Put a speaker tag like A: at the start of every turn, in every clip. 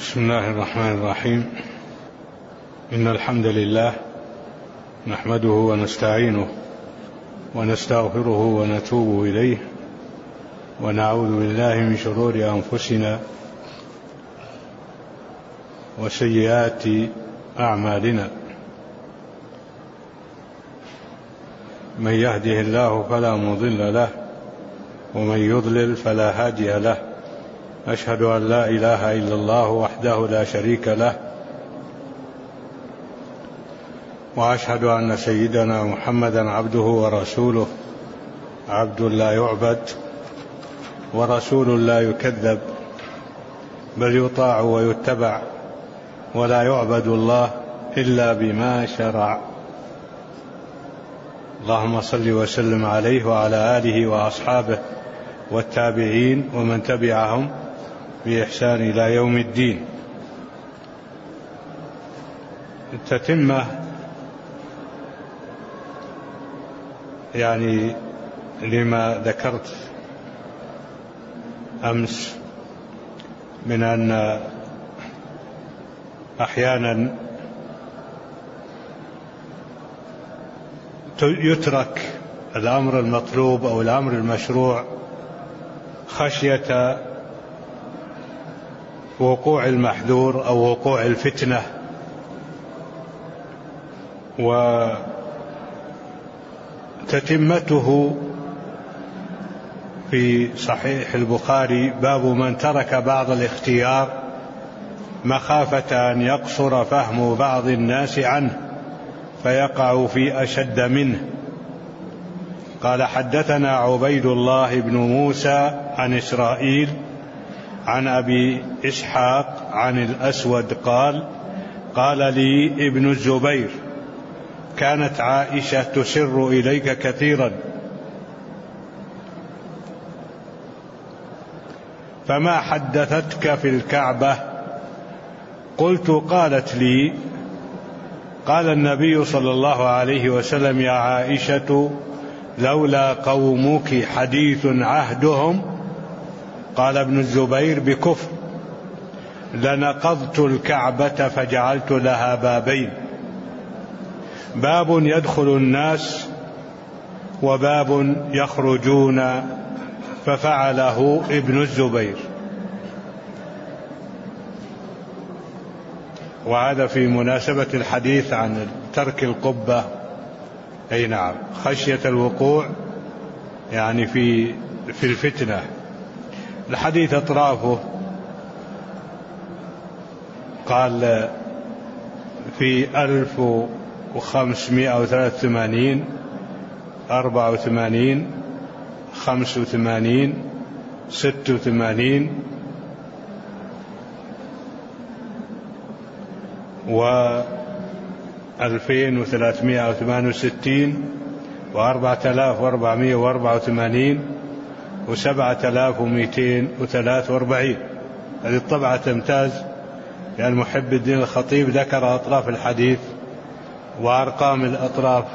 A: بسم الله الرحمن الرحيم. إن الحمد لله نحمده ونستعينه ونستغفره ونتوب إليه ونعوذ بالله من شرور أنفسنا وسيئات أعمالنا. من يهده الله فلا مضل له ومن يضلل فلا هادي له. أشهد أن لا إله إلا الله وحده لا شريك له، وأشهد أن سيدنا محمدا عبده ورسوله، عبد لا يعبد ورسول لا يكذب، بل يطاع ويتبع، ولا يعبد الله إلا بما شرع. اللهم صل وسلم عليه وعلى آله وأصحابه والتابعين ومن تبعهم بإحسان إلى يوم الدين. تتمة لما ذكرت أمس من أن أحيانا يترك الأمر المطلوب أو الأمر المشروع خشية وقوع المحذور أو وقوع الفتنة. وتتمته في صحيح البخاري باب من ترك بعض الاختيار مخافة أن يقصر فهم بعض الناس عنه فيقع في أشد منه. قال: حدثنا عبيد الله بن موسى عن إسرائيل عن أبي إسحاق عن الأسود قال: قال لي ابن الزبير: كانت عائشة تسر إليك كثيرا، فما حدثتك في الكعبة؟ قلت: قالت لي: قال النبي صلى الله عليه وسلم: يا عائشة، لولا قومك حديث عهدهم، قال ابن الزبير بكفر، لنقضت الكعبة فجعلت لها بابين، باب يدخل الناس وباب يخرجون، ففعله ابن الزبير. وهذا في مناسبة الحديث عن ترك القبة، أي نعم، خشية الوقوع في الفتنة. الحديث أطرافه قال في 1583 84 85 86 و2368 و4484 و7243. هذه الطبعة تمتاز، محب الدين الخطيب ذكر أطراف الحديث وأرقام الأطراف.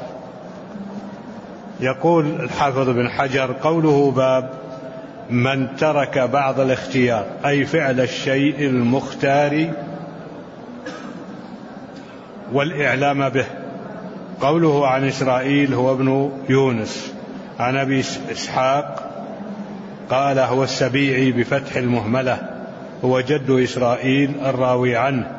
A: يقول الحافظ بن حجر: قوله باب من ترك بعض الاختيار، أي فعل الشيء المختار والإعلام به. قوله عن إسرائيل هو ابن يونس عن أبي إسحاق قال هو السبيعي بفتح المهملة، هو جد إسرائيل الراوي عنه.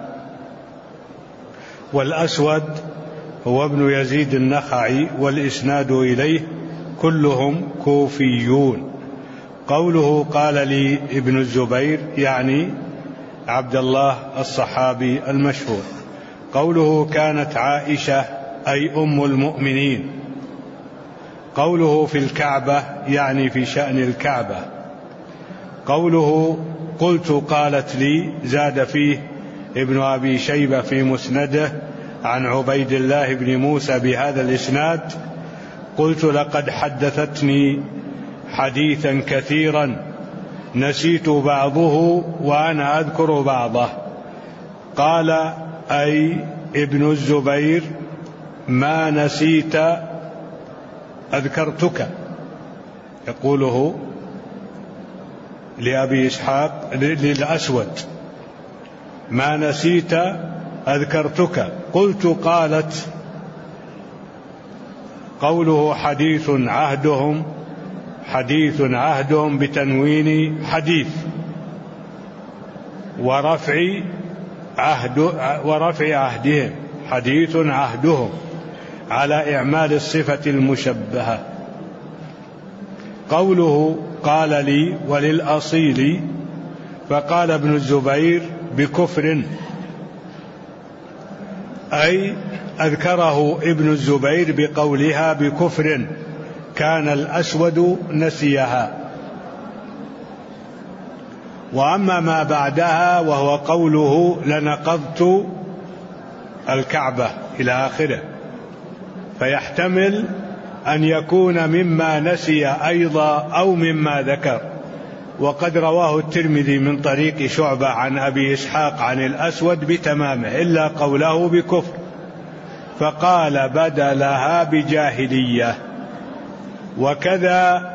A: والأسود هو ابن يزيد النخعي، والإسناد إليه كلهم كوفيون. قوله قال لي ابن الزبير عبد الله الصحابي المشهور. قوله كانت عائشة أي أم المؤمنين. قوله في الكعبة في شأن الكعبة. قوله قلت قالت لي زاد فيه ابن أبي شيبة في مسنده عن عبيد الله بن موسى بهذا الإسناد: قلت لقد حدثتني حديثا كثيرا نسيت بعضه وأنا أذكر بعضه. قال أي ابن الزبير: ما نسيت أذكرتك. يقوله لأبي إسحاق للأسود ما نسيت أذكرتك. قلت قالت. قوله حديث عهدهم بتنوين حديث، ورفع عهدهم، حديث عهدهم، على إعمال الصفة المشبهة. قوله قال لي وللأصيل، فقال ابن الزبير بكفر، أي أذكره ابن الزبير بقولها بكفر، كان الأسود نسيها. وأما ما بعدها وهو قوله لنقضت الكعبة إلى آخره، فيحتمل أن يكون مما نسي أيضا أو مما ذكر. وقد رواه الترمذي من طريق شعبة عن أبي إسحاق عن الأسود بتمامه إلا قوله بكفر، فقال بدلها بجاهلية. وكذا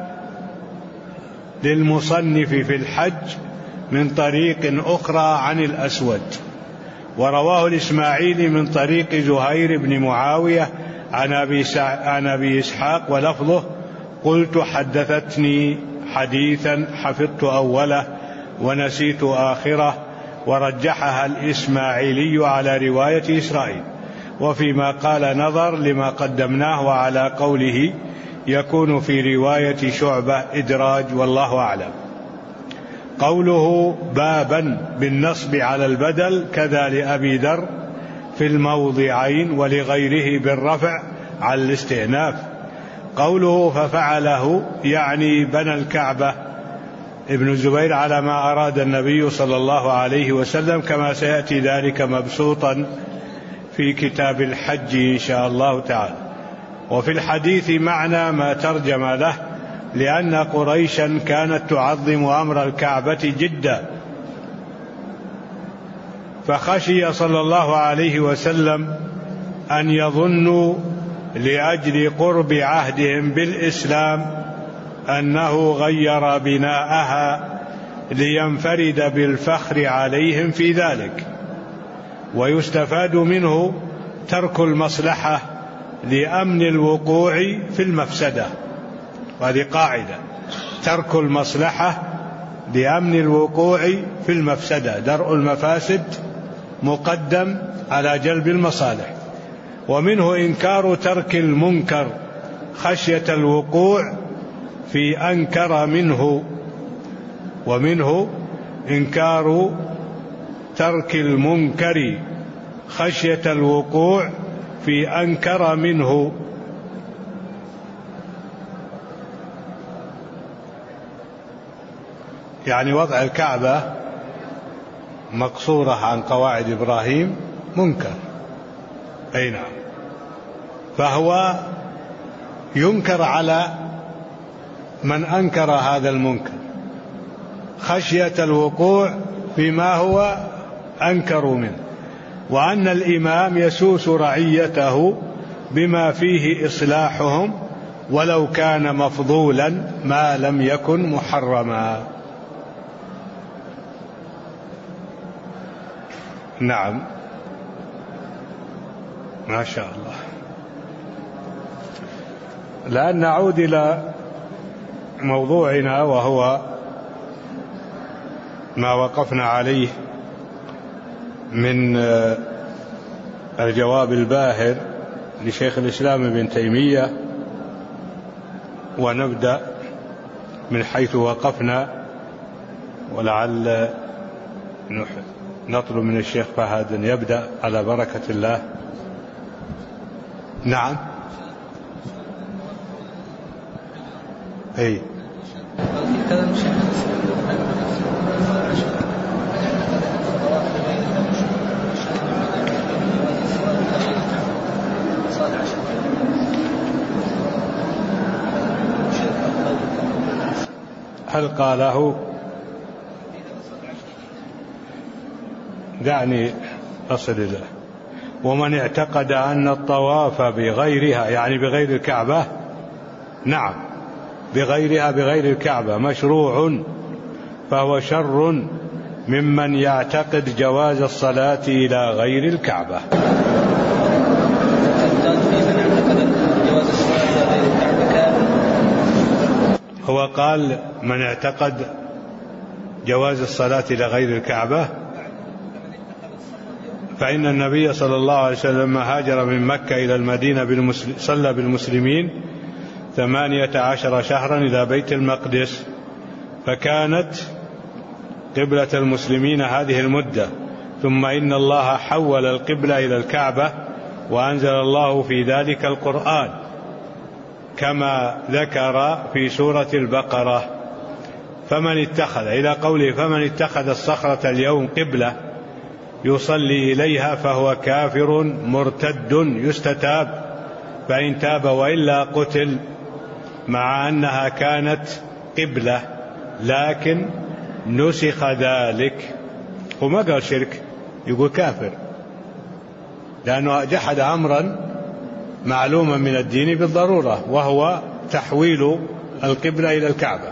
A: للمصنف في الحج من طريق أخرى عن الأسود، ورواه الإسماعيلي من طريق زهير بن معاوية عن أبي إسحاق ولفظه قلت حدثتني حديثا حفظت أوله ونسيت آخره، ورجحها الإسماعيلي على رواية إسرائيل. وفيما قال نظر لما قدمناه، وعلى قوله يكون في رواية شعبة إدراج، والله أعلم. قوله بابا بالنصب على البدل كذا لأبي ذر في الموضعين، ولغيره بالرفع على الاستئناف. قوله ففعله يعني بنى الكعبة ابن الزبير على ما أراد النبي صلى الله عليه وسلم، كما سيأتي ذلك مبسوطا في كتاب الحج إن شاء الله تعالى. وفي الحديث معنى ما ترجم له، لأن قريشا كانت تعظم أمر الكعبة جدا، فخشي صلى الله عليه وسلم أن يظنوا لأجل قرب عهدهم بالإسلام أنه غير بناءها لينفرد بالفخر عليهم في ذلك. ويستفاد منه ترك المصلحة لأمن الوقوع في المفسدة، وهذه قاعدة: ترك المصلحة لأمن الوقوع في المفسدة، درء المفاسد مقدم على جلب المصالح. ومنه إنكار ترك المنكر خشية الوقوع في أنكر منه، ومنه إنكار ترك المنكر خشية الوقوع في أنكر منه. يعني وضع الكعبة مقصورة عن قواعد إبراهيم منكر، أي نعم، فهو ينكر على من أنكر هذا المنكر خشية الوقوع فيما هو أنكر منه، وأن الإمام يسوس رعيته بما فيه إصلاحهم ولو كان مفضولا ما لم يكن محرما. نعم، ما شاء الله. الآن نعود إلى موضوعنا، وهو ما وقفنا عليه من الجواب الباهر لشيخ الإسلام ابن تيمية، ونبدأ من حيث وقفنا، ولعل نطلب من الشيخ فهد أن يبدأ على بركة الله. نعم، أي هل قاله؟ دعني أصل إليه. ومن اعتقد أن الطواف بغيرها، يعني بغير الكعبة، نعم، بغيرها بغير الكعبة مشروع، فهو شر ممن يعتقد جواز الصلاة إلى غير الكعبة. هو قال من اعتقد جواز الصلاة إلى غير الكعبة، فإن النبي صلى الله عليه وسلم هاجر من مكة إلى المدينة صلى بالمسلمين 18 شهرا إلى بيت المقدس، فكانت قبلة المسلمين هذه المدة، ثم إن الله حول القبلة إلى الكعبة، وأنزل الله في ذلك القرآن كما ذكر في سورة البقرة. فمن اتخذ إلى قوله فمن اتخذ الصخرة اليوم قبلة يصلي إليها فهو كافر مرتد يستتاب، فإن تاب وإلا قتل، مع أنها كانت قبلة لكن نسخ ذلك. وما قال شرك، يقول كافر، لأنه جحد أمرا معلوما من الدين بالضرورة، وهو تحويل القبلة إلى الكعبة.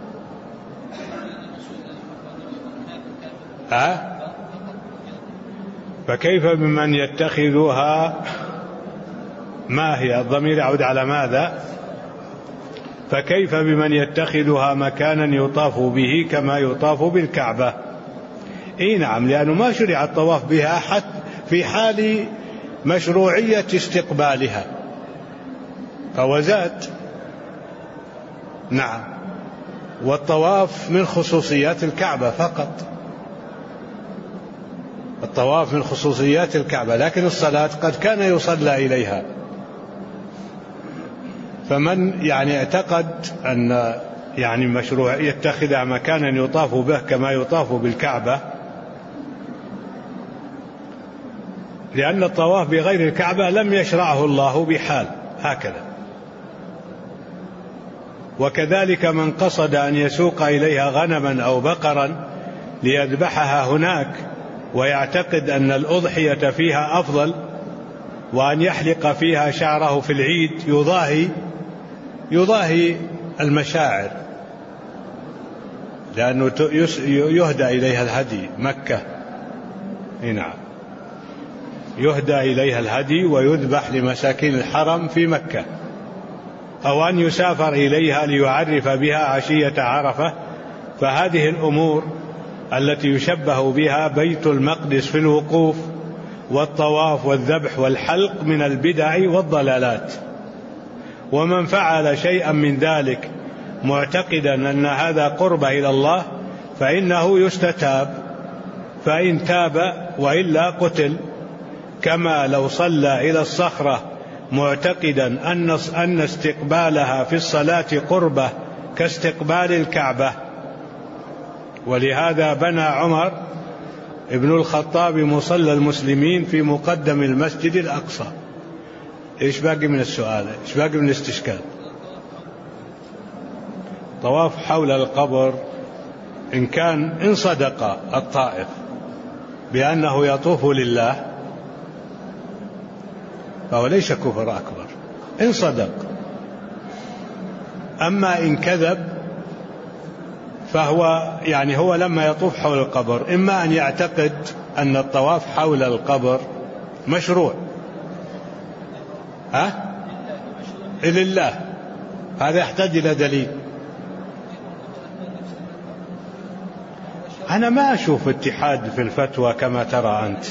A: فكيف بمن يتخذها، ما هي الضمير يعود على ماذا؟ فكيف بمن يتخذها مكانا يطاف به كما يطاف بالكعبة؟ نعم، لأنه ما شرع الطواف بها حتى في حال مشروعية استقبالها، فهو زاد. نعم، والطواف من خصوصيات الكعبة فقط، الطواف من خصوصيات الكعبة، لكن الصلاة قد كان يصلى إليها. فمن اعتقد أن مشروع يتخذ مكانا يطاف به كما يطاف بالكعبة، لأن الطواف بغير الكعبة لم يشرعه الله بحال هكذا. وكذلك من قصد أن يسوق إليها غنما أو بقرا ليذبحها هناك ويعتقد أن الأضحية فيها أفضل، وأن يحلق فيها شعره في العيد يضاهي المشاعر، لأنه يهدى إليها الهدي مكة. نعم، يهدى إليها الهدي ويذبح لمساكين الحرم في مكة، أو أن يسافر إليها ليعرف بها عشية عرفة. فهذه الأمور التي يشبه بها بيت المقدس في الوقوف والطواف والذبح والحلق من البدع والضلالات. ومن فعل شيئا من ذلك معتقدا أن هذا قربة إلى الله فإنه يستتاب، فإن تاب وإلا قتل، كما لو صلى إلى الصخرة معتقدا أن استقبالها في الصلاة قربة كاستقبال الكعبة. ولهذا بنى عمر ابن الخطاب مصلى المسلمين في مقدم المسجد الأقصى. إيش باقي من السؤال؟ إيش باقي من الاستشكال؟ طواف حول القبر إن صدق الطائف بأنه يطوف لله فهو ليس كفر أكبر إن صدق. أما إن كذب فهو هو لما يطوف حول القبر إما أن يعتقد أن الطواف حول القبر مشروع لله، هذا يحتاج إلى دليل. أنا ما أشوف اتحاد في الفتوى كما ترى أنت.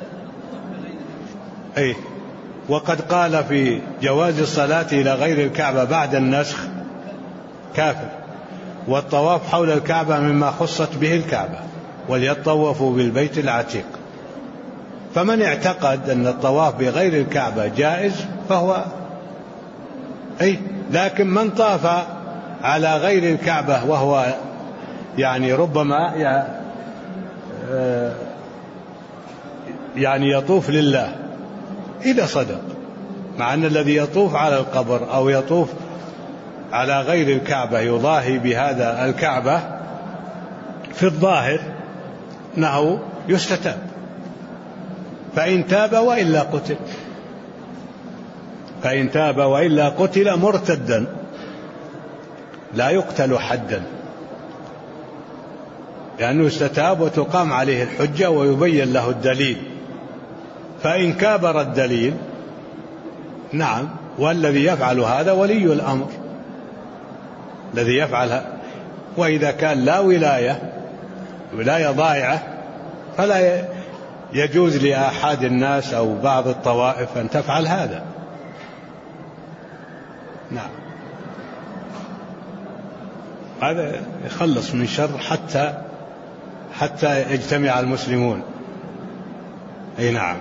A: وقد قال في جواز الصلاة إلى غير الكعبة بعد النسخ كافر، والطواف حول الكعبة مما خصت به الكعبة، وليطوفوا بالبيت العتيق. فمن اعتقد أن الطواف بغير الكعبة جائز فهو لكن من طاف على غير الكعبة وهو ربما يطوف لله إذا صدق، مع أن الذي يطوف على القبر أو يطوف على غير الكعبة يضاهي بهذا الكعبة، في الظاهر أنه يستتاب، فإن تاب وإلا قتل، فإن تاب وإلا قتل مرتدا لا يقتل حدا. لأنه يستتاب وتقام عليه الحجة ويبين له الدليل، فإن كابر الدليل نعم، والذي يفعل هذا ولي الأمر الذي يفعل. وإذا كان لا ولاية ضائعة فلا يجوز لأحد الناس أو بعض الطوائف أن تفعل هذا. نعم، هذا يخلص من شر حتى يجتمع المسلمون. أي نعم.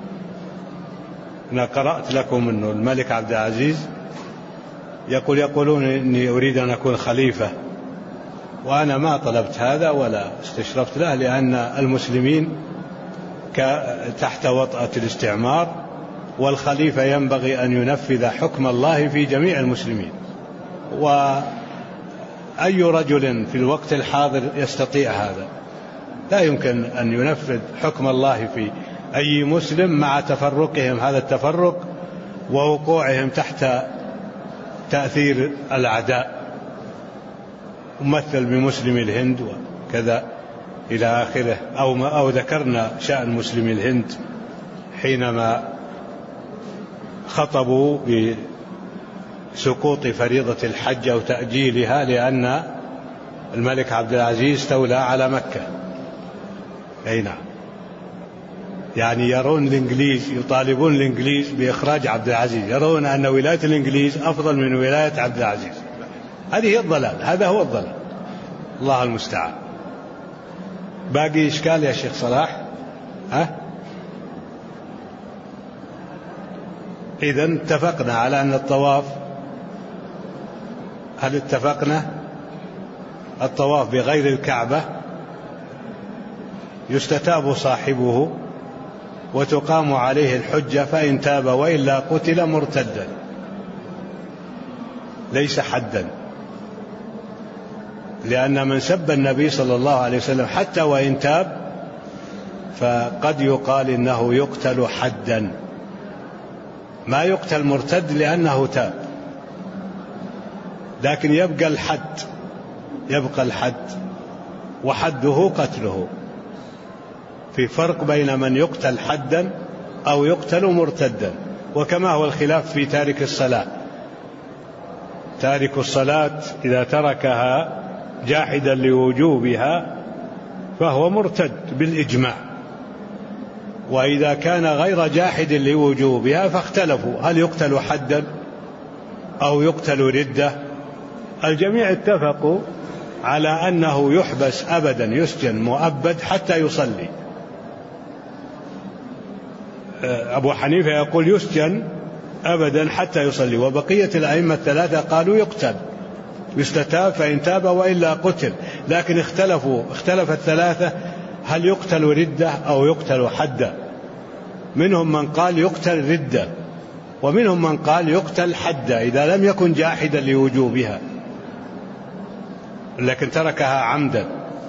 A: أنا قرأت لكم أنه الملك عبد العزيز يقولون إني أريد أن أكون خليفة، وأنا ما طلبت هذا ولا استشرفت له، لأن المسلمين تحت وطأة الاستعمار، والخليفة ينبغي أن ينفذ حكم الله في جميع المسلمين. وأي رجل في الوقت الحاضر يستطيع هذا؟ لا يمكن أن ينفذ حكم الله في أي مسلم مع تفرقهم هذا التفرق ووقوعهم تحت تأثير الأعداء، ممثل بمسلم الهند وكذا إلى آخره. أو ذكرنا شأن مسلم الهند حينما خطبوا بسقوط فريضة الحج أو تأجيلها لأن الملك عبد العزيز استولى على مكة. أي نعم، يعني يرون الإنجليز يطالبون الإنجليز بإخراج عبد العزيز، يرون أن ولاية الإنجليز أفضل من ولاية عبد العزيز. هذه هي الضلال، هذا هو الضلال، الله المستعان. باقي إشكال يا شيخ صلاح؟ إذن اتفقنا على أن الطواف، هل اتفقنا الطواف بغير الكعبة يستتاب صاحبه وتقام عليه الحجة، فإن تاب وإلا قتل مرتدا، ليس حدا، لأن من سب النبي صلى الله عليه وسلم حتى وإن تاب فقد يقال إنه يقتل حدا، ما يقتل مرتد لأنه تاب، لكن يبقى الحد وحده قتله. في فرق بين من يقتل حدا أو يقتل مرتدا. وكما هو الخلاف في تارك الصلاة، تارك الصلاة إذا تركها جاحدا لوجوبها فهو مرتد بالإجماع، وإذا كان غير جاحد لوجوبها فاختلفوا هل يقتل حدا أو يقتل ردة. الجميع اتفقوا على أنه يحبس أبدا، يسجن مؤبد حتى يصلي. أبو حنيفة يقول يسجن أبدا حتى يصلي، وبقية الأئمة الثلاثة قالوا يقتل، يستتاب فإن تاب وإلا قتل. لكن اختلف الثلاثة هل يقتل ردة أو يقتل حدا. منهم من قال يقتل ردة، ومنهم من قال يقتل حدا إذا لم يكن جاحدا لوجوبها لكن تركها عمدا.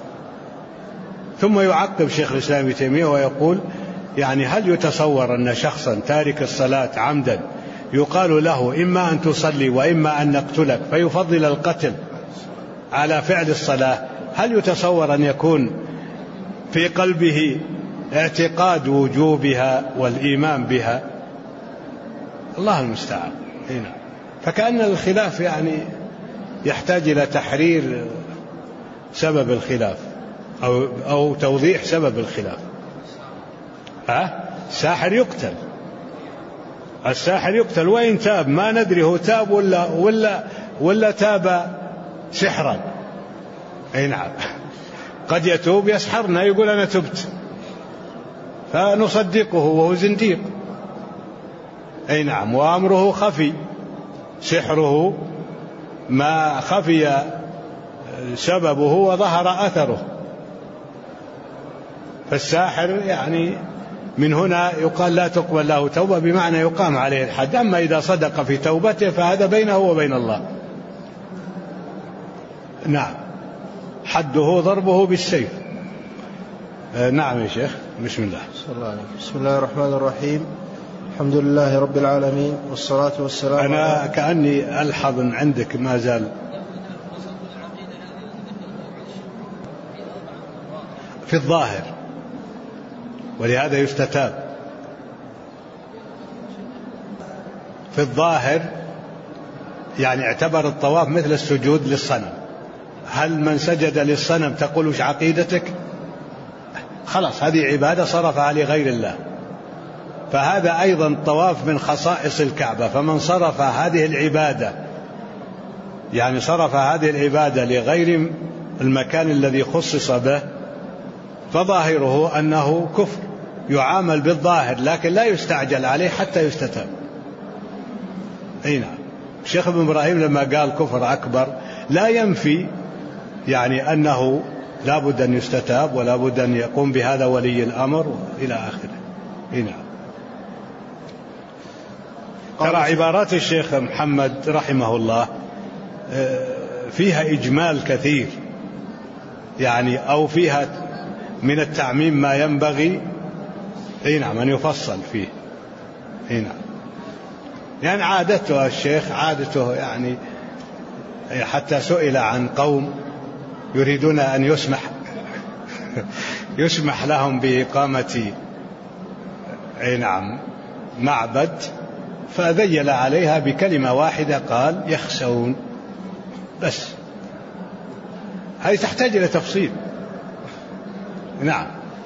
A: ثم يعقب شيخ الإسلام ابن تيمية ويقول يعني هل يتصور أن شخصا تارك الصلاة عمدا يقال له إما أن تصلي وإما أن نقتلك فيفضل القتل على فعل الصلاة؟ هل يتصور أن يكون في قلبه اعتقاد وجوبها والإيمان بها؟ الله المستعان. هنا فكأن الخلاف يعني يحتاج إلى تحرير سبب الخلاف أو توضيح سبب الخلاف. الساحر يقتل وإن تاب، ما ندري هو تاب ولا تاب سحرا. أي نعم، قد يتوب يسحرنا يقول أنا تبت فنصدقه وهو زنديق. أي نعم، وأمره خفي، سحره ما خفي سببه وظهر أثره. فالساحر يعني من هنا يقال لا تقبل له توبة، بمعنى يقام عليه الحد. أما إذا صدق في توبته فهذا بينه وبين الله. نعم، حده ضربه بالسيف. نعم يا شيخ، بسم الله.
B: بسم الله الرحمن الرحيم. الحمد لله رب العالمين، والصلاة والسلام.
A: أنا كأني ألحظ عندك ما زال في الظاهر، ولهذا يستتاب. في الظاهر يعني اعتبر الطواف مثل السجود للصنم. هل من سجد للصنم تقول وش عقيدتك؟ خلاص هذه عبادة صرفها لغير الله. فهذا أيضا طواف من خصائص الكعبة، فمن صرف هذه العبادة يعني صرف هذه العبادة لغير المكان الذي خصص به فظاهره أنه كفر، يعامل بالظاهر لكن لا يستعجل عليه حتى يستتاب. نعم. الشيخ ابن إبراهيم لما قال كفر أكبر لا ينفي يعني أنه لا بد أن يستتاب ولا بد أن يقوم بهذا ولي الأمر إلى آخره. نعم. ترى عبارات الشيخ محمد رحمه الله فيها إجمال كثير يعني، أو فيها من التعميم ما ينبغي نعم أن يفصل فيه. نعم. يعني عادته الشيخ عادته يعني حتى سئل عن قوم يريدون أن يسمح لهم بإقامة نعم معبد، فذيل عليها بكلمة واحدة قال يخشون، بس هذه تحتاج إلى تفصيل. نعم.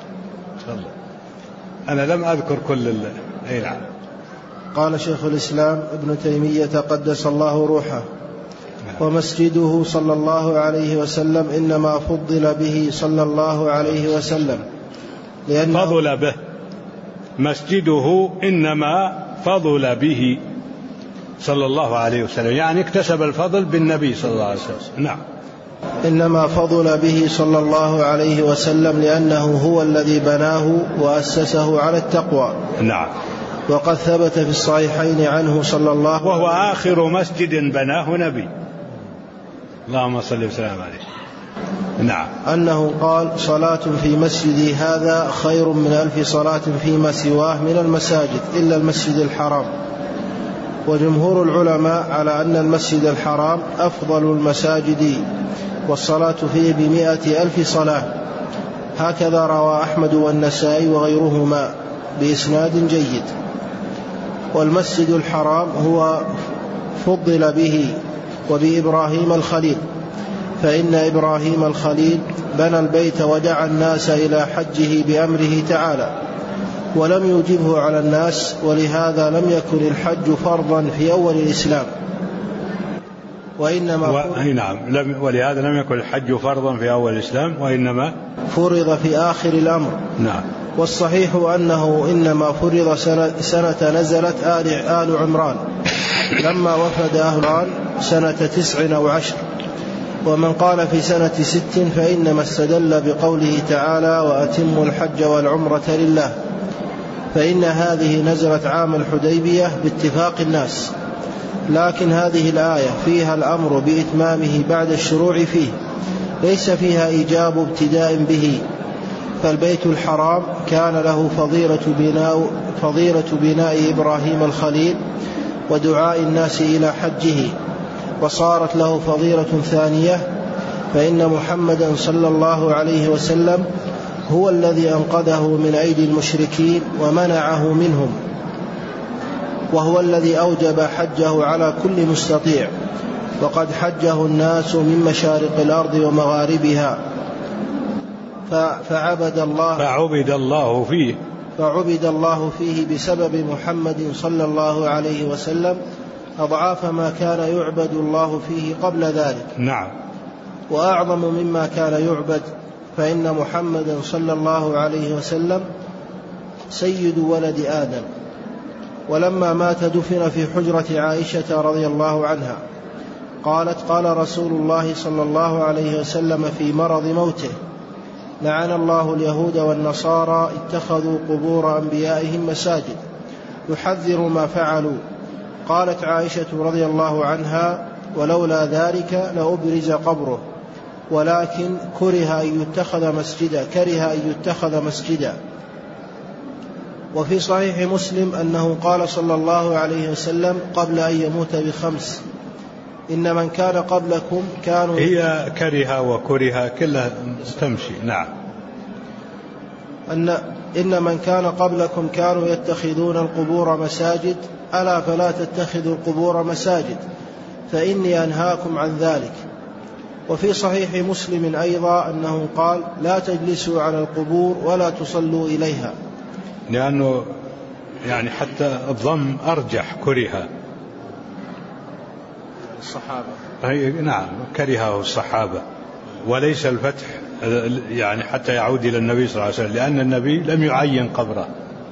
A: أنا لم أذكر كل نعم.
B: قال شيخ الإسلام ابن تيمية قدس الله روحه: ومسجده صلى الله عليه وسلم إنما فضل به صلى الله عليه وسلم لأنه
A: فضل به، مسجده إنما فضل به صلى الله عليه وسلم، يعني اكتسب الفضل بالنبي صلى الله عليه وسلم. نعم.
B: إنما فضل به صلى الله عليه وسلم لأنه هو الذي بناه وأسسه على التقوى.
A: نعم.
B: وقد ثبت في الصحيحين عنه صلى الله عليه وسلم،
A: وهو آخر مسجد بناه نبي، اللهم صل وسلم عليه. نعم.
B: أنه قال: صلاة في مسجدي هذا خير من 1000 صلاة فيما سواه من المساجد إلا المسجد الحرام. وجمهور العلماء على أن المسجد الحرام أفضل المساجد والصلاة فيه ب100,000 صلاة. هكذا روى أحمد والنسائي وغيرهما بإسناد جيد. والمسجد الحرام هو فضل به وبإبراهيم الخليل، فإن إبراهيم الخليل بنى البيت ودعا الناس إلى حجه بأمره تعالى ولم يوجبه على الناس، ولهذا لم يكن الحج فرضا في أول الإسلام، وإنما
A: ولهذا لم يكن الحج فرضا في أول الإسلام وإنما فرض
B: في آخر الأمر.
A: نعم.
B: والصحيح أنه إنما فرض سنة نزلت آل عمران لما وفد أهل عمران سنة 9 أو 10. ومن قال في سنة 6 فإنما استدل بقوله تعالى: وأتموا الحج والعمرة لله، فإن هذه نزلت عام الحديبية باتفاق الناس، لكن هذه الآية فيها الأمر بإتمامه بعد الشروع فيه، ليس فيها إيجاب ابتداء به. فالبيت الحرام كان له فضيلة بناء إبراهيم الخليل ودعاء الناس إلى حجه، وصارت له فضيلة ثانية، فإن محمدا صلى الله عليه وسلم هو الذي أنقذه من أيدي المشركين ومنعه منهم، وهو الذي أوجب حجه على كل مستطيع، وقد حجه الناس من مشارق الأرض ومغاربها، فعبد الله فيه بسبب محمد صلى الله عليه وسلم أضعاف ما كان يعبد الله فيه قبل ذلك.
A: نعم.
B: وأعظم مما كان يعبد، فإن محمدا صلى الله عليه وسلم سيد ولد آدم. ولما مات دفن في حجرة عائشة رضي الله عنها، قالت: قال رسول الله صلى الله عليه وسلم في مرض موته: لعن الله اليهود والنصارى اتخذوا قبور أنبيائهم مساجد، يحذر ما فعلوا. قالت عائشة رضي الله عنها: ولولا ذلك لأبرز قبره، ولكن كره أن يتخذ مسجدا. وفي صحيح مسلم أنه قال صلى الله عليه وسلم قبل أن يموت ب5: إن من كان قبلكم كانوا،
A: هي كره وكره كلها تمشي. نعم.
B: إن من كان قبلكم كانوا يتخذون القبور مساجد ألا فلا تتخذوا القبور مساجد فإني أنهاكم عن ذلك. وفي صحيح مسلم أيضا أنه قال لا تجلسوا على القبور ولا تصلوا إليها،
A: لأنه يعني حتى الضم أرجح كره
B: الصحابة،
A: نعم كرهه الصحابة وليس الفتح يعني حتى يعود إلى النبي صلى الله عليه وسلم، لأن النبي لم يعين قبره.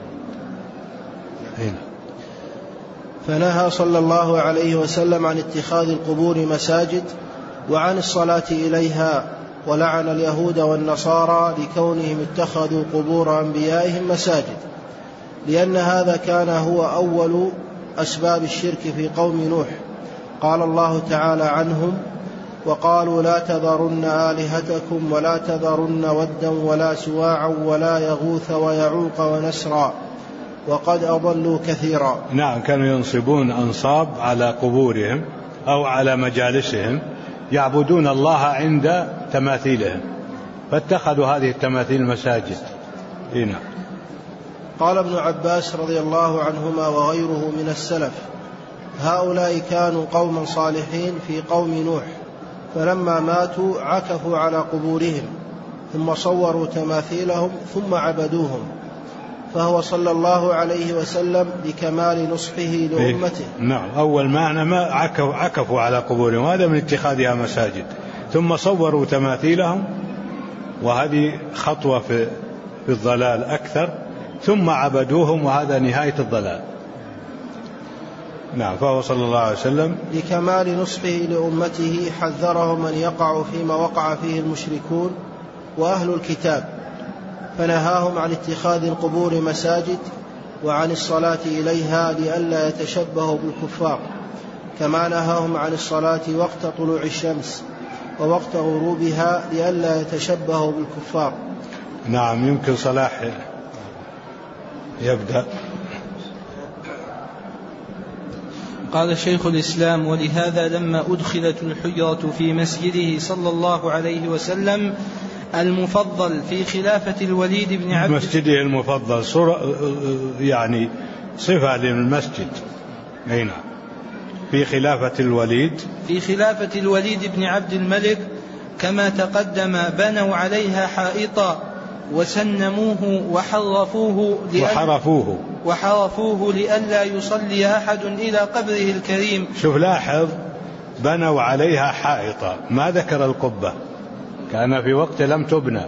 A: هنا.
B: فنهى صلى الله عليه وسلم عن اتخاذ القبور مساجد وعن الصلاة إليها، ولعن اليهود والنصارى لكونهم اتخذوا قبور أنبيائهم مساجد، لأن هذا كان هو أول أسباب الشرك في قوم نوح. قال الله تعالى عنهم وقالوا لا تذرن آلهتكم ولا تذرن ودا ولا سواعا ولا يغوث ويعوق ونسرا وقد أضلوا كثيرا.
A: نعم، كانوا ينصبون أنصاب على قبورهم أو على مجالسهم يعبدون الله عند تماثيلهم، فاتخذوا هذه التماثيل مساجد. هنا.
B: قال ابن عباس رضي الله عنهما وغيره من السلف هؤلاء كانوا قوما صالحين في قوم نوح، فلما ماتوا عكفوا على قبورهم ثم صوروا تماثيلهم ثم عبدوهم، فهو صلى الله عليه وسلم بكمال نصحه لأمته.
A: نعم، أول معنى ما عكفوا على قبورهم، وهذا من اتخاذها مساجد، ثم صوروا تماثيلهم، وهذه خطوة في الضلال أكثر، ثم عبدوهم، وهذا نهاية الضلال. نعم، فهو صلى الله عليه وسلم
B: لكمال نصحه لأمته حذرهم من يقع فيما وقع فيه المشركون وأهل الكتاب، فنهاهم عن اتخاذ القبور مساجد وعن الصلاة إليها لئلا يتشبهوا بالكفار، كما نهاهم عن الصلاة وقت طلوع الشمس ووقت غروبها لئلا يتشبهوا بالكفار.
A: نعم، يمكن صلاح يبدأ.
C: قال شيخ الإسلام ولهذا لما أدخلت الحجرة في مسجده صلى الله عليه وسلم المفضل في خلافة الوليد بن عبد
A: مسجده المفضل يعني صفة للمسجد. أين في خلافة
C: الوليد بن عبد الملك كما تقدم بنوا عليها حائطا وسنموه وحرفوه لئلا يصلي أحد إلى قبره الكريم.
A: شوف لاحظ، بنوا عليها حائطا، ما ذكر القبة، كان في وقت لم تبنى.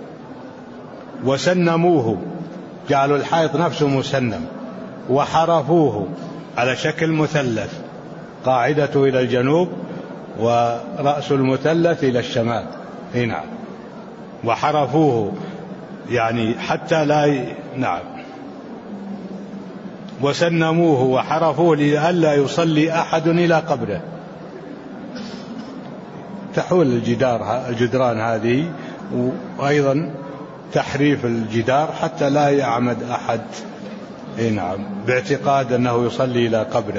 A: وسنموه، جعلوا الحائط نفسه مسنم، وحرفوه على شكل مثلث، قاعدته إلى الجنوب ورأس المثلث إلى الشمال. نعم، وحرفوه يعني حتى لا نعم، وسنموه وحرفوه لئلا يصلي أحد إلى قبره. تحول الجدران هذه، وأيضا تحريف الجدار حتى لا يعمد أحد نعم باعتقاد أنه يصلي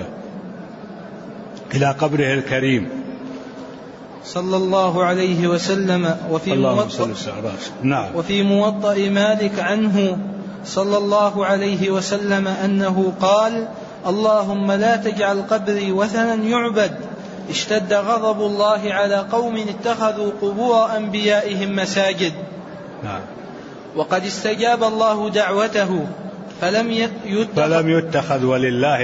A: إلى قبره الكريم
C: صلى الله عليه وسلم. وفي موطأ مالك عنه صلى الله عليه وسلم أنه قال اللهم لا تجعل قبري وثنا يعبد، اشتد غضب الله على قوم اتخذوا قبور أنبيائهم مساجد. وقد استجاب الله دعوته فلم يتخذ ولله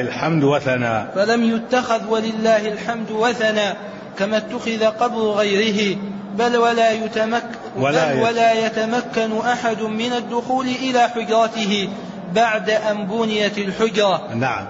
C: الحمد وثنا كما اتخذ قبر غيره، بل ولا يتمكن أحد من الدخول إلى حجرته بعد أن بنيت الحجرة.
A: نعم.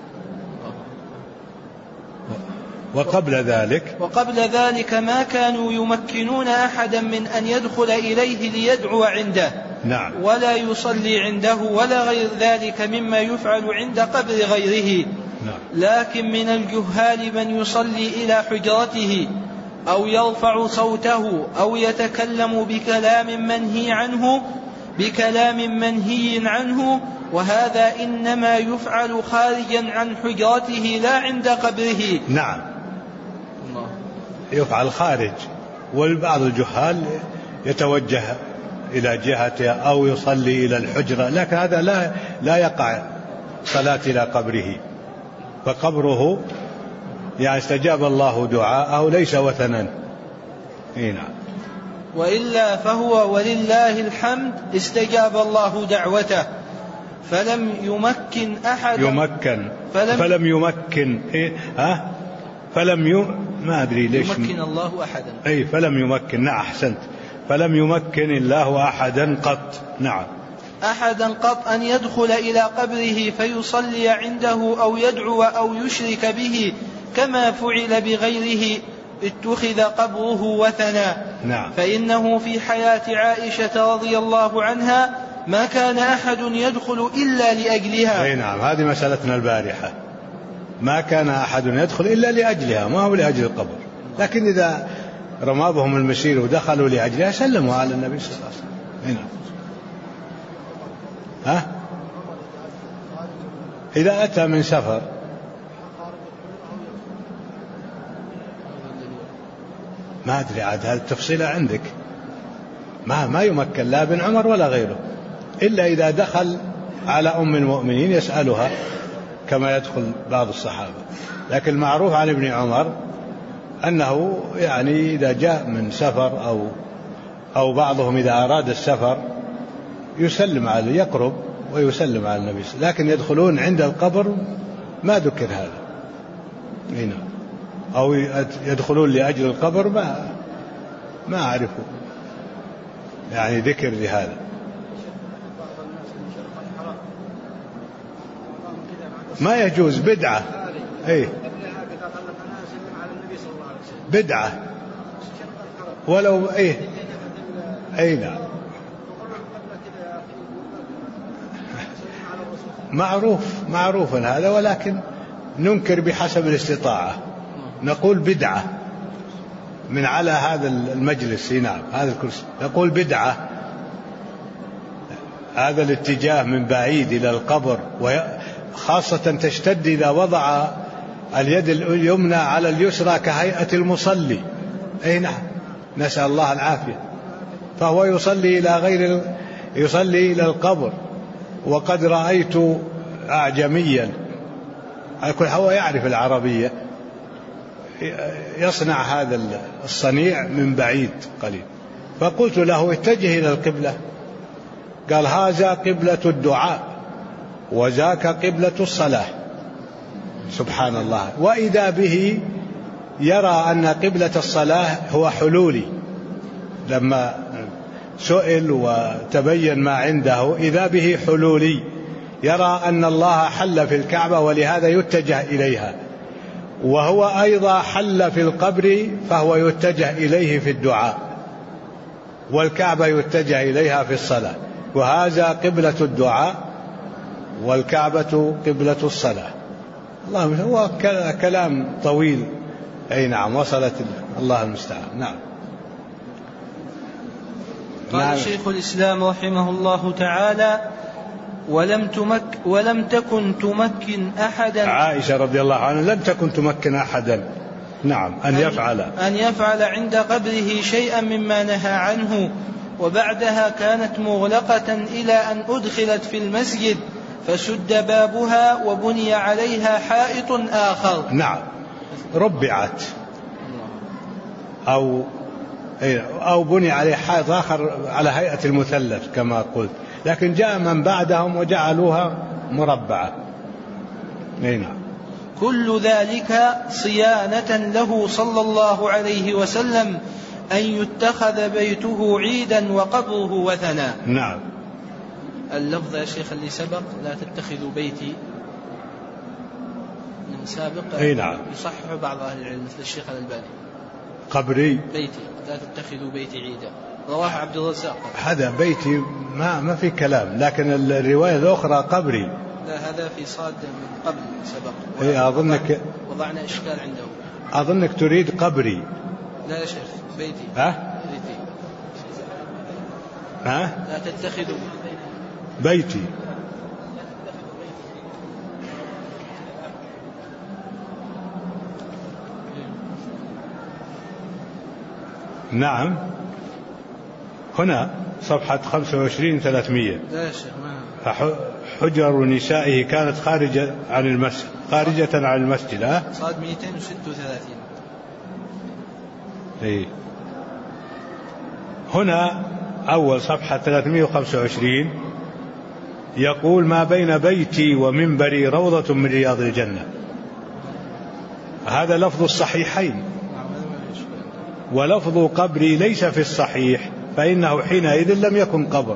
A: وقبل ذلك
C: ما كانوا يمكنون أحدا من أن يدخل إليه ليدعو عنده.
A: نعم.
C: ولا يصلي عنده ولا غير ذلك مما يفعل عند قبر غيره.
A: نعم.
C: لكن من الجهال من يصلي إلى حجرته أو يرفع صوته أو يتكلم بكلام منهي عنه، وهذا إنما يفعل خارجا عن حجرته لا عند قبره.
A: نعم، يفعل خارج، والبعض الجهال يتوجه إلى جهته أو يصلي إلى الحجرة، لكن هذا لا يقع صلاة إلى قبره، فقبره يعني استجاب الله دعاءه ليس وثنا. نعم.
C: وإلا فهو ولله الحمد استجاب الله دعوته، فلم يمكن أحد
A: ما أدري ليش
C: يمكن الله أحدا.
A: فلم يمكن. نعم أحسنت. فلم يمكن الله أحدا قط. نعم.
C: أحدا قط أن يدخل إلى قبره فيصلي عنده أو يدعو أو يشرك به، كما فعل بغيره اتخذ قبره وثنا.
A: نعم.
C: فإنه في حياة عائشة رضي الله عنها ما كان أحد يدخل إلا لأجلها.
A: نعم، هذه مسألتنا البارحة، ما كان أحد يدخل إلا لأجلها، ما هو لأجل القبر، لكن إذا رمى بهم المسير ودخلوا لأجلها سلموا على النبي صلى الله عليه وسلم. نعم. إذا أتى من سفر ما أدري عاد، هذه التفصيلة عندك، ما يمكن لا ابن عمر ولا غيره، إلا إذا دخل على أم المؤمنين يسألها كما يدخل بعض الصحابة. لكن المعروف عن ابن عمر أنه يعني إذا جاء من سفر أو بعضهم إذا أراد السفر يسلم عليه، يقرب ويسلم على النبي، لكن يدخلون عند القبر ما ذكر هذا. هنا أو يدخلون لأجل القبر ما أعرفه يعني ذكر لهذا. ما يجوز، بدعة. بدعة ولو لا معروف هذا، ولكن ننكر بحسب الاستطاعة، نقول بدعة من على هذا المجلس. نعم، هذا الكرسي نقول بدعة، هذا الاتجاه من بعيد إلى القبر، وخاصة تشتد إذا وضع اليد اليمنى على اليسرى كهيئة المصلي. نعم، نسأل الله العافية. فهو يصلي إلى القبر. وقد رأيت أعجميا هو يعرف العربية يصنع هذا الصنيع من بعيد قليل، فقلت له اتجه إلى القبلة، قال هذا قبلة الدعاء وذاك قبلة الصلاة. سبحان الله. وإذا به يرى أن قبلة الصلاة هو حلولي، لما سئل وتبين ما عنده إذا به حلولي، يرى أن الله حل في الكعبة ولهذا يتجه إليها، وهو أيضا حل في القبر فهو يتجه إليه في الدعاء، والكعبة يتجه إليها في الصلاة، وهذا قبلة الدعاء والكعبة قبلة الصلاة. الله، هو كلام طويل. نعم، وصلت الله المستعان. نعم.
C: قال شيخ الإسلام رحمه الله تعالى: ولم تكن تمكن أحدا.
A: عائشة رضي الله عنها لم تكن تمكن أحدا. نعم، أن يفعل
C: عند قبره شيئا مما نهى عنه، وبعدها كانت مغلقة إلى أن أدخلت في المسجد فسد بابها وبني عليها حائط آخر.
A: نعم، ربعت أو بني عليه حائط آخر على هيئة المثلث كما قلت، لكن جاء من بعدهم وجعلوها مربعة. نعم.
C: كل ذلك صيانة له صلى الله عليه وسلم أن يتخذ بيته عيدا وقبره وثنا.
A: نعم.
C: اللفظ يا شيخ اللي سبق لا تتخذوا بيتي من سابق.
A: نعم.
C: يصحح بعض أهل العلم مثل الشيخ الألباني.
A: قبري
C: بيتي لا تتخذوا بيتي عيدا، رواه عبد الرزاق.
A: هذا بيتي ما في كلام، لكن الرواية الأخرى قبري.
C: لا، هذا في صاد من قبل سبق.
A: أظنك
C: وضعنا إشكال عنده.
A: أظنك تريد قبري.
C: لا يا شيخ، بيتي. بيتي. لا تتخذوا
A: بيتي. نعم. هنا صفحة 25 300.
C: لا يا شيخ
A: حجر نسائه كانت خارجة عن المسجد.
C: صاد 236.
A: إيه. هنا أول صفحة 325 يقول: ما بين بيتي ومنبري روضة من رياض الجنة. هذا لفظ الصحيحين، ولفظ قبري ليس في الصحيح، فإنه حينئذ لم يكن قبر.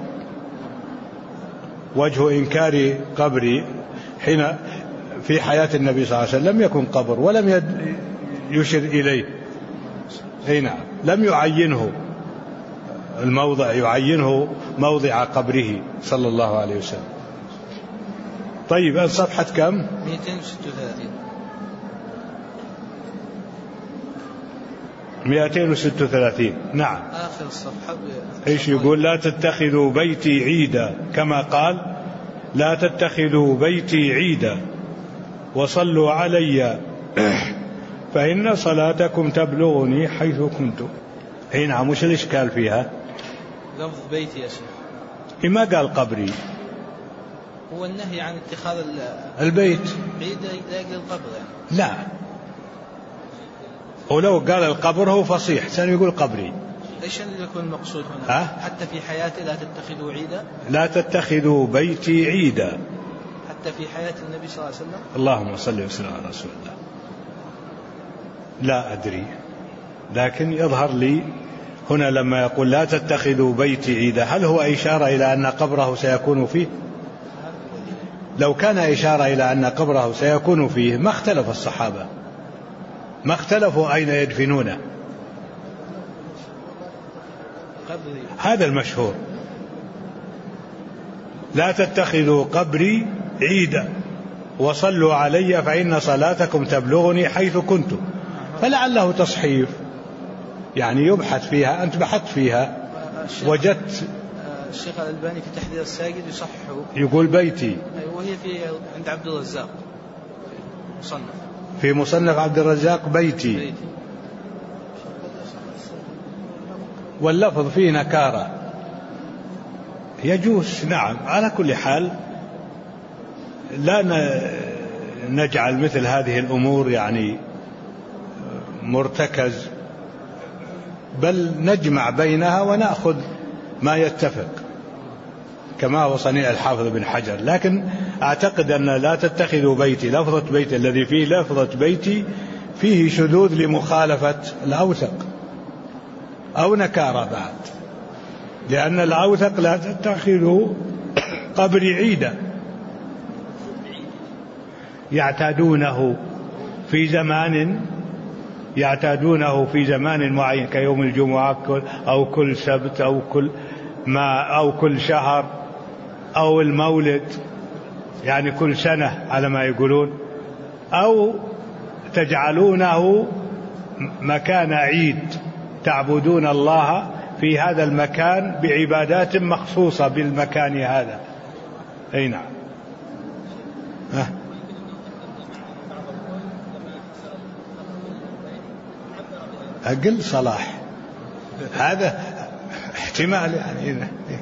A: وجه إنكار قبري حين في حياة النبي صلى الله عليه وسلم لم يكن قبر ولم يشر إليه. أي نعم، لم يعينه الموضع، يعينه موضع قبره صلى الله عليه وسلم. طيب الصفحة كم؟ 236. نعم.
C: آخر الصفحة.
A: إيش يقول؟ لا تتخذوا بيتي عيدا، كما قال: لا تتخذوا بيتي عيدا وصلوا علي فإن صلاتكم تبلغني حيث كنتم. أي نعم. وش الإشكال فيها؟
C: لفظ بيتي يا شيخ.
A: ما قال قبري؟
C: هو النهي عن اتخاذ
A: البيت
C: عيد لأجل القبر يعني.
A: لا، ولو قال القبر هو فصيح، سنقول قبري.
C: ايش اللي يكون المقصود هنا؟ حتى في حياته لا تتخذوا عيدا.
A: لا تتخذوا بيتي عيدا.
C: حتى في حياة النبي صلى الله عليه وسلم.
A: اللهم صل وسلم على رسول الله. لا أدري، لكن يظهر لي هنا لما يقول لا تتخذوا بيتي عيدا، هل هو إشارة إلى أن قبره سيكون فيه؟ لو كان إشارة إلى أن قبره سيكون فيه ما اختلف الصحابة، ما اختلفوا أين يدفنونه. هذا المشهور: لا تتخذوا قبري عيدا وصلوا علي فإن صلاتكم تبلغني حيث كنتم. فلعله تصحيف، يعني يبحث فيها. أنت بحثت فيها وجدت
C: الشيخ الألباني في تحذير الساجد يصححه، يقول
A: بيتي.
C: وهي في عند عبد الرزاق
A: في مصنف عبد الرزاق بيتي. واللفظ فيه نكارة يجوز. نعم. على كل حال لا نجعل مثل هذه الأمور يعني مرتكز، بل نجمع بينها ونأخذ ما يتفق كما هو صنيع الحافظ بن حجر. لكن أعتقد أن لا تتخذوا بيتي، لفظة بيتي الذي فيه لفظة بيتي فيه شذوذ لمخالفة الأوثق أو نكارة بعد، لأن الأوثق لا تتخذوا قبري عيدا، يعتادونه في زمان معين كيوم الجمعة أو كل سبت أو كل شهر أو المولد، يعني كل سنة على ما يقولون، أو تجعلونه مكان عيد تعبدون الله في هذا المكان بعبادات مخصوصة بالمكان هذا. أي نعم. أقل صلاح هذا احتمال يعني.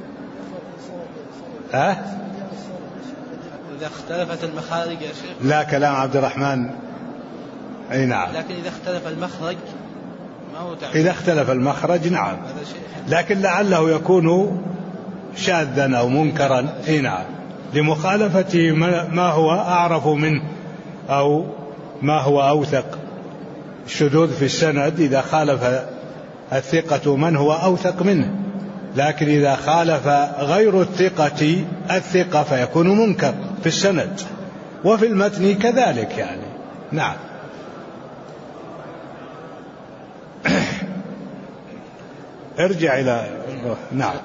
C: إذا اختلفت المخارج يا شيخ.
A: لا، كلام عبد الرحمن. أي نعم.
C: لكن إذا اختلف المخرج ما هو تعبير.
A: إذا اختلف المخرج نعم، لكن لعله يكون شاذا أو منكرا. أي نعم، لمخالفة ما هو أعرف منه أو ما هو أوثق. الشذوذ في السند إذا خالف الثقة من هو أوثق منه، لكن إذا خالف غير الثقة فيكون منكر في السند، وفي المتن كذلك يعني. نعم. ارجع إلى نعم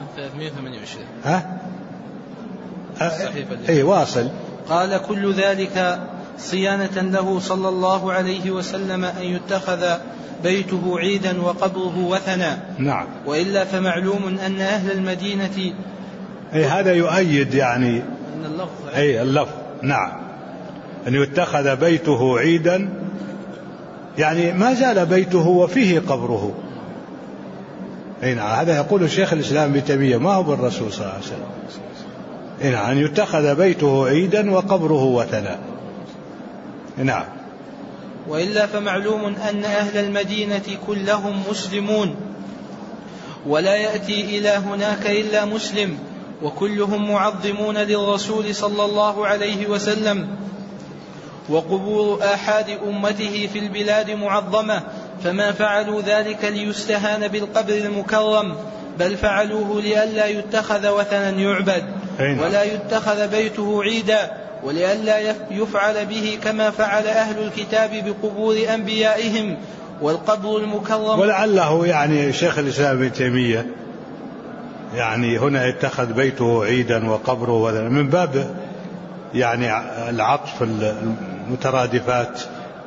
C: 128.
A: أي واصل.
C: قال: كل ذلك صيانة له صلى الله عليه وسلم أن يتخذ بيته عيدا وقبره وثنا.
A: نعم.
C: وإلا فمعلوم أن أهل المدينة
A: هذا يؤيد يعني
C: أن
A: اللفظ. نعم، أن يتخذ بيته عيدا، يعني ما زال بيته وفيه قبره، هذا يقول الشيخ الإسلام ابن تيمية، ما هو بالرسول صلى الله عليه وسلم. أن يتخذ بيته عيدا وقبره وثنا. نعم.
C: وإلا فمعلوم أن أهل المدينة كلهم مسلمون، ولا يأتي إلى هناك إلا مسلم، وكلهم معظمون للرسول صلى الله عليه وسلم، وقبور آحاد أمته في البلاد معظمة، فما فعلوا ذلك ليستهان بالقبر المكرم، بل فعلوه لئلا يتخذ وثنا يعبد، ولا يتخذ بيته عيدا، ولئلا يفعل به كما فعل أهل الكتاب بقبور أنبيائهم. والقبر المكرم،
A: ولعله يعني شيخ الإسلام ابن تيمية يعني هنا يتخذ بيته عيدا وقبره وثنا من باب يعني العطف المترادفات،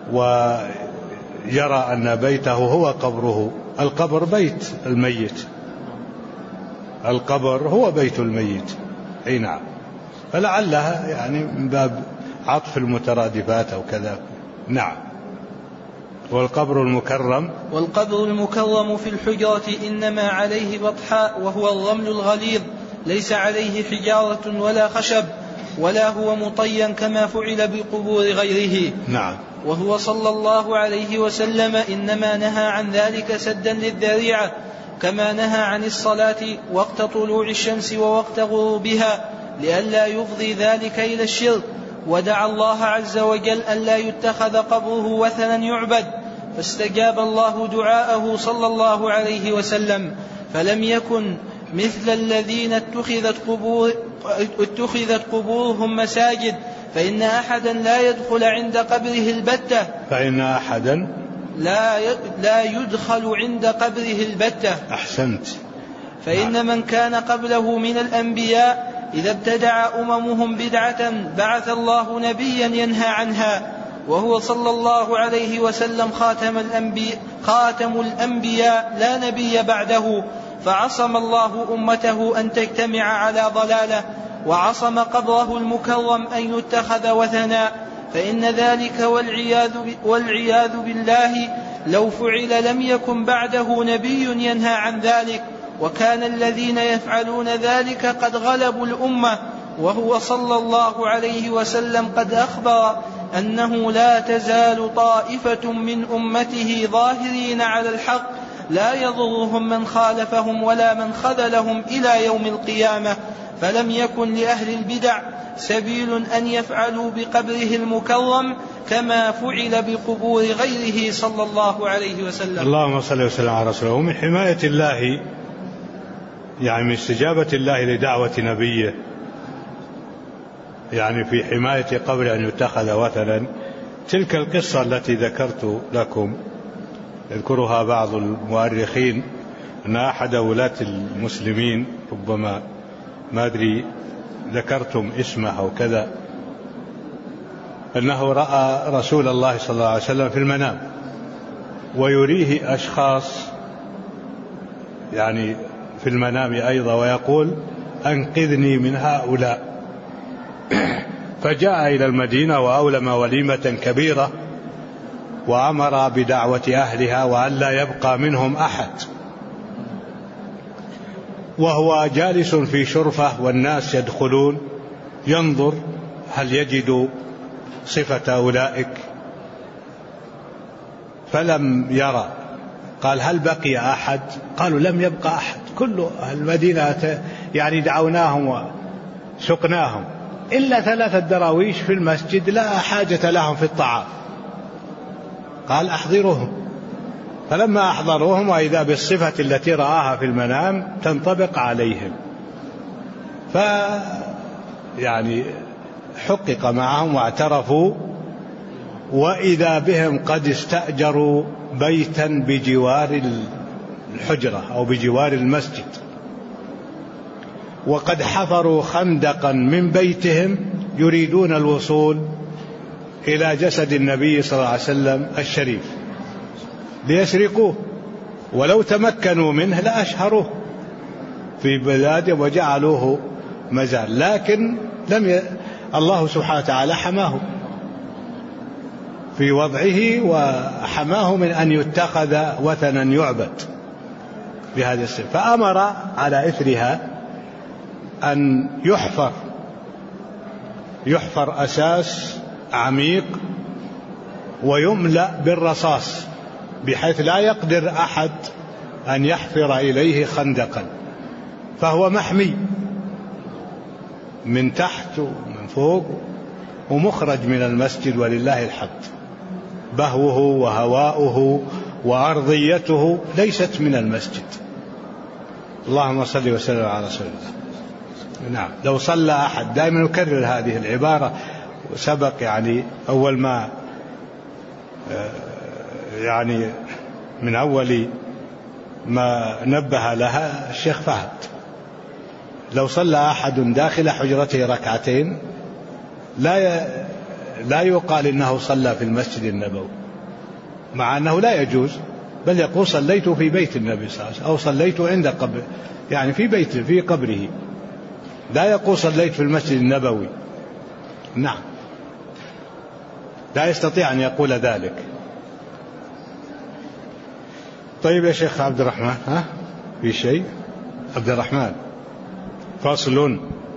A: ويرى أن بيته هو قبره. القبر بيت الميت، القبر هو بيت الميت. نعم. فلعلها يعني من باب عطف المترادفات أو كذا. نعم. والقبر المكرم
C: في الحجرة إنما عليه بطحاء، وهو الرمل الغليظ، ليس عليه حجارة ولا خشب، ولا هو مطيا كما فعل بقبور غيره.
A: نعم.
C: وهو صلى الله عليه وسلم إنما نهى عن ذلك سدا للذريعة، كما نهى عن الصلاة وقت طلوع الشمس ووقت غروبها، لئلا يفضي ذلك إلى الشرك. ودعا الله عز وجل ألا يتخذ قبره وثنا يعبد، فاستجاب الله دعاءه صلى الله عليه وسلم، فلم يكن مثل الذين اتخذت قبورهم مساجد، فإن أحدا لا يدخل عند قبره البتة، لا يدخل عند قبره البتة.
A: أحسنت.
C: فإن من كان قبله من الأنبياء إذا ابتدع أممهم بدعة بعث الله نبيا ينهى عنها، وهو صلى الله عليه وسلم خاتم الأنبياء لا نبي بعده، فعصم الله أمته أن تجتمع على ضلالة، وعصم قبره المكرم أن يتخذ وثنا. فإن ذلك والعياذ بالله لو فعل لم يكن بعده نبي ينهى عن ذلك، وكان الذين يفعلون ذلك قد غلبوا الأمة، وهو صلى الله عليه وسلم قد أخبر أنه لا تزال طائفة من أمته ظاهرين على الحق لا يضرهم من خالفهم ولا من خذلهم إلى يوم القيامة. فلم يكن لأهل البدع سبيل أن يفعلوا بقبره المكرم كما فعل بقبور غيره صلى الله عليه وسلم.
A: اللهم صل وسلم على رسوله. ومن حماية الله يعني من استجابة الله لدعوة نبيه يعني في حماية قبر أن يتخذ وثنا تلك القصة التي ذكرت لكم، يذكرها بعض المؤرخين، أن أحد ولاة المسلمين ربما ما أدري ذكرتم اسمه أو كذا، أنه رأى رسول الله صلى الله عليه وسلم في المنام ويريه أشخاص يعني في المنام أيضا ويقول أنقذني من هؤلاء. فجاء إلى المدينة وأولم وليمة كبيرة وأمر بدعوة أهلها وأن لا يبقى منهم أحد، وهو جالس في شرفة والناس يدخلون ينظر هل يجد صفة أولئك، فلم يرى. قال هل بقي أحد؟ قالوا لم يبقى أحد، كل المدينة يعني دعوناهم وسقناهم إلا 3 دراويش في المسجد لا حاجة لهم في الطعام. قال أحضرهم. فلما أحضروهم وإذا بالصفة التي رآها في المنام تنطبق عليهم، يعني حقق معهم واعترفوا، وإذا بهم قد استأجروا بيتا بجوار الحجرة أو بجوار المسجد، وقد حفروا خندقا من بيتهم يريدون الوصول إلى جسد النبي صلى الله عليه وسلم الشريف ليسرقوه، ولو تمكنوا منه لأشهروه في بلادهم وجعلوه مزار، لكن الله سبحانه وتعالى حماه في وضعه وحماه من أن يتخذ وثنا يعبد. بهذه الصفة، فأمر على إثرها أن يحفر أساس عميق ويملأ بالرصاص بحيث لا يقدر أحد أن يحفر إليه خندقا، فهو محمي من تحت ومن فوق ومخرج من المسجد ولله الحمد. بهوه وهواؤه وأرضيته ليست من المسجد. اللهم صل وسلم على رسول الله. نعم، لو صلى أحد، دائما نكرر هذه العبارة، وسبق يعني أول ما يعني من أول ما نبه لها الشيخ فهد، لو صلى أحد داخل حجرته ركعتين لا يقال إنه صلى في المسجد النبوي، مع أنه لا يجوز، بل يقول صليت في بيت النبي صلى الله عليه وسلم، أو صليت عند قبر، يعني في بيته في قبره، لا يقول صليت في المسجد النبوي. نعم، لا يستطيع أن يقول ذلك. طيب يا شيخ عبد الرحمن، في شيء؟ عبد الرحمن، فصل.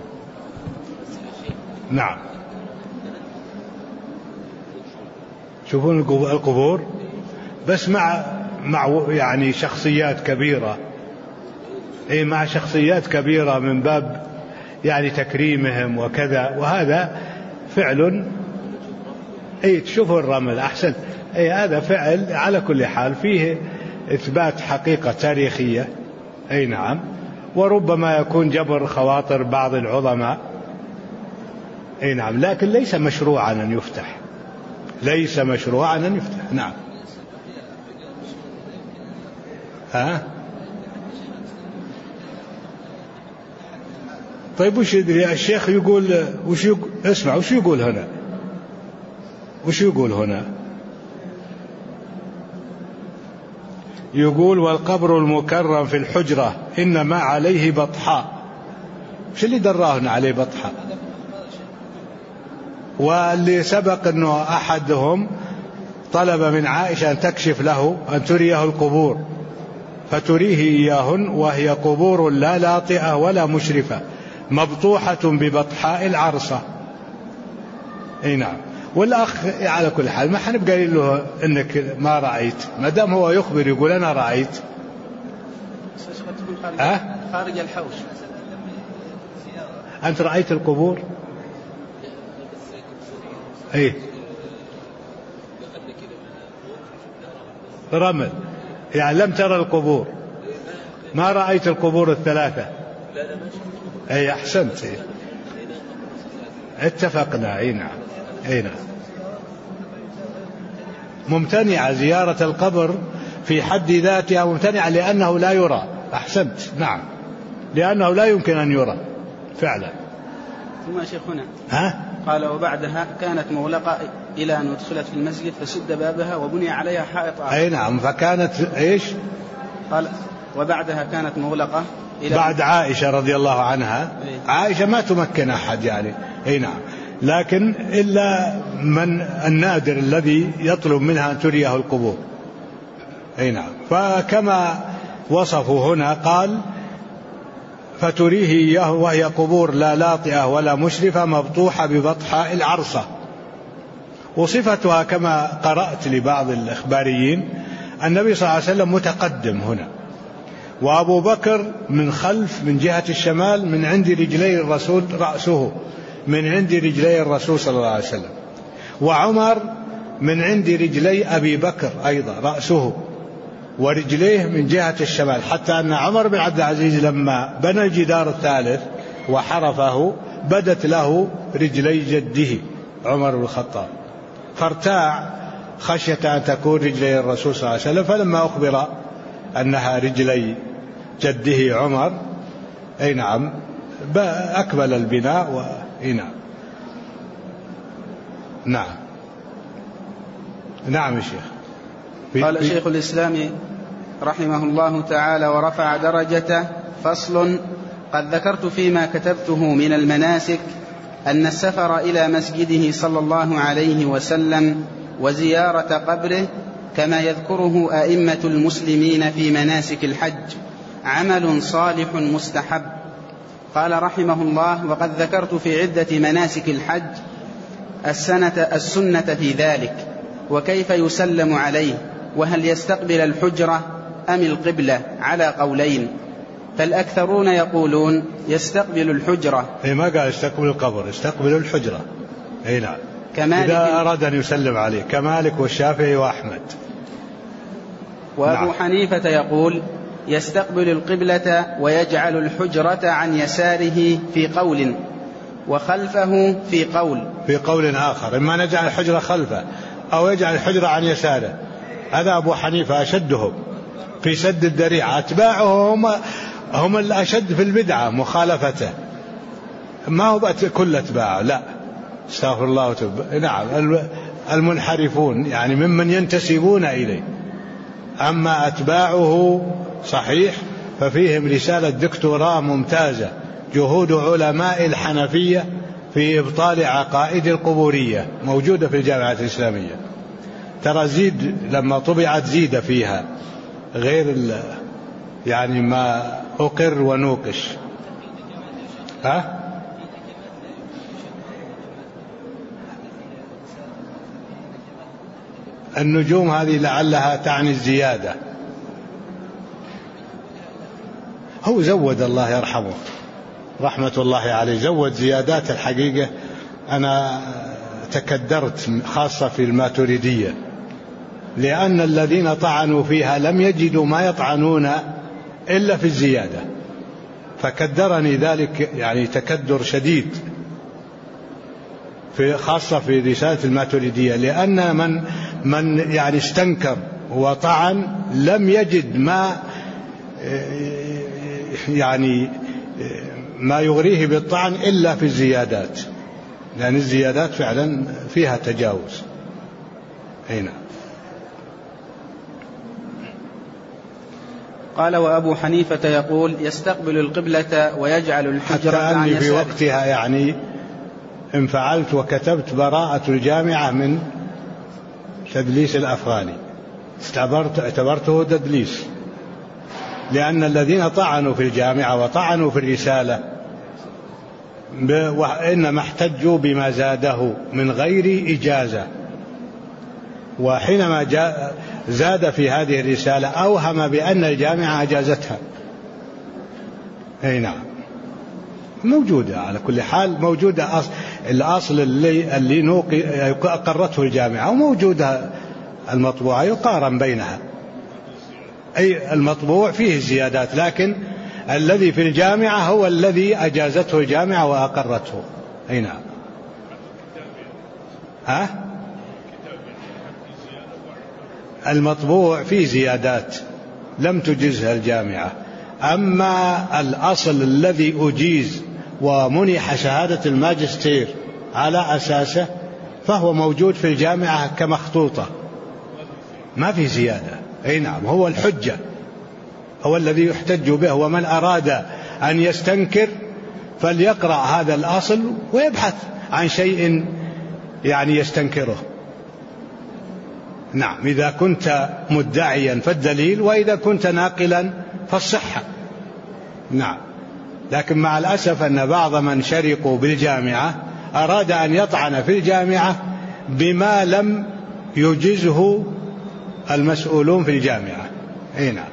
A: نعم، شوفون القبور بس مع يعني شخصيات كبيرة، مع شخصيات كبيرة من باب يعني تكريمهم وكذا، وهذا فعل تشوفوا الرمل أحسن، هذا فعل على كل حال فيه إثبات حقيقة تاريخية، نعم، وربما يكون جبر خواطر بعض العظماء، نعم، لكن ليس مشروعا أن يفتح، ليس مشروعا أن يفتح. نعم. طيب وش يدري الشيخ يقول اسمع وش يقول هنا، وش يقول هنا؟ يقول والقبر المكرم في الحجرة إنما عليه بطحاء. وش اللي دراهن عليه بطحاء؟ واللي سبق أنه أحدهم طلب من عائشة أن تكشف له، أن تريه القبور، فتريه إياهن وهي قبور لا لاطئة ولا مشرفة مبطوحة ببطحاء العرصة. نعم. والأخ على كل حال ما حنبقى له إنك ما رأيت، ما دام هو يخبر يقول أنا رأيت.
B: خارج الحوش.
A: أنت رأيت القبور؟ رمل، يعني لم ترى القبور، ما رأيت القبور الثلاثة. أحسنت، اتفقنا. نعم. نعم، ممتنعة زيارة القبر في حد ذاتها، ممتنعة لأنه لا يرى. أحسنت، نعم، لأنه لا يمكن أن يرى فعلا.
D: ثم شيخ هنا قال وبعدها كانت مغلقة إلى أن أدخلت في المسجد فسد بابها وبني عليها حائط آخر.
A: نعم، فكانت
D: قال وبعدها كانت مغلقة إلى
A: بعد عائشة رضي الله عنها. عائشة ما تمكن أحد يعني. نعم، لكن إلا من النادر الذي يطلب منها أن تريه القبور. نعم، فكما وصفوا هنا قال فتريه إياه وهي قبور لا لاطئة ولا مشرفة مبطوحة ببطحاء العرصة. وصفتها كما قرأت لبعض الإخباريين النبي صلى الله عليه وسلم متقدم هنا، وأبو بكر من خلف من جهة الشمال من عند رجلي الرسول، رأسه من عند رجلي الرسول صلى الله عليه وسلم، وعمر من عند رجلي أبي بكر أيضا رأسه ورجليه من جهة الشمال، حتى أن عمر بن عبد العزيز لما بنى الجدار الثالث وحرفه بدت له رجلي جده عمر بن الخطاب، فارتاع خشية أن تكون رجلي الرسول صلى الله عليه وسلم، فلما أخبر أنها رجلي جده عمر نعم أكمل البناء. نعم. نعم. نعم يا شيخ.
D: قال شيخ الإسلام رحمه الله تعالى ورفع درجته. فصل. قد ذكرت فيما كتبته من المناسك أن السفر إلى مسجده صلى الله عليه وسلم وزيارة قبره كما يذكره أئمة المسلمين في مناسك الحج عمل صالح مستحب. قال رحمه الله: وقد ذكرت في عدة مناسك الحج السنة في ذلك، وكيف يسلم عليه، وهل يستقبل الحجرة أم القبلة، على قولين، فالأكثرون يقولون يستقبل الحجرة.
A: ما قال يستقبل القبر، يستقبل الحجرة. نعم، إذا أراد أن يسلم عليه، كمالك والشافعي وأحمد.
D: وأبو حنيفة يقول يستقبل القبلة ويجعل الحجرة عن يساره في قول، وخلفه في قول
A: آخر، إما نجعل الحجرة خلفه أو يجعل الحجرة عن يساره. هذا أبو حنيفة أشدهم في سد الذريعة، أتباعه هم الأشد في البدعة مخالفته، ما هو كل أتباعه، لا، استغفر الله وتوب. نعم، المنحرفون يعني ممن ينتسبون إليه. أما أتباعه صحيح ففيهم رسالة دكتوراه ممتازة، جهود علماء الحنفية في إبطال عقائد القبورية، موجودة في الجامعة الإسلامية. ترى زيد لما طبعت زيد فيها غير يعني ما أقر ونوقش. النجوم هذه لعلها تعني الزيادة. هو زود، الله يرحمه رحمة الله عليه، زود زيادات. الحقيقة أنا تكدرت خاصة في الماتريدية، لأن الذين طعنوا فيها لم يجدوا ما يطعنون إلا في الزيادة، فكدرني ذلك يعني تكدر شديد، خاصة في رسالة الماتريدية، لأن من يعني استنكر وطعن لم يجد ما يعني ما يغريه بالطعن إلا في الزيادات، لأن الزيادات فعلا فيها تجاوز. هنا
D: قال: وأبو حنيفة يقول يستقبل القبلة ويجعل الحجرة عن يساره.
A: في وقتها يعني إن فعلت وكتبت براءة الجامعة من تدليس الأفغاني، اعتبرته تدليس، لأن الذين طعنوا في الجامعة وطعنوا في الرسالة إنما احتجوا بما زاده من غير إجازة، وحينما زاد في هذه الرسالة أوهم بأن الجامعة أجازتها. نعم، موجودة على كل حال، موجودة الأصل اللي أقرته الجامعة، وموجودة المطبوعة يقارن بينها، أي المطبوع فيه الزيادات، لكن الذي في الجامعة هو الذي أجازته الجامعة وأقرته. أي نعم. المطبوع فيه زيادات لم تجزها الجامعة، أما الأصل الذي أجيز ومنح شهادة الماجستير على أساسه فهو موجود في الجامعة كمخطوطة، ما في زيادة. أي نعم، هو الحجة، هو الذي يحتج به، ومن أراد أن يستنكر فليقرأ هذا الأصل ويبحث عن شيء يعني يستنكره. نعم، إذا كنت مدعيا فالدليل، وإذا كنت ناقلا فالصحة. نعم، لكن مع الأسف أن بعض من شرقوا بالجامعة أراد أن يطعن في الجامعة بما لم يجزه المسؤولون في الجامعة. أي نعم.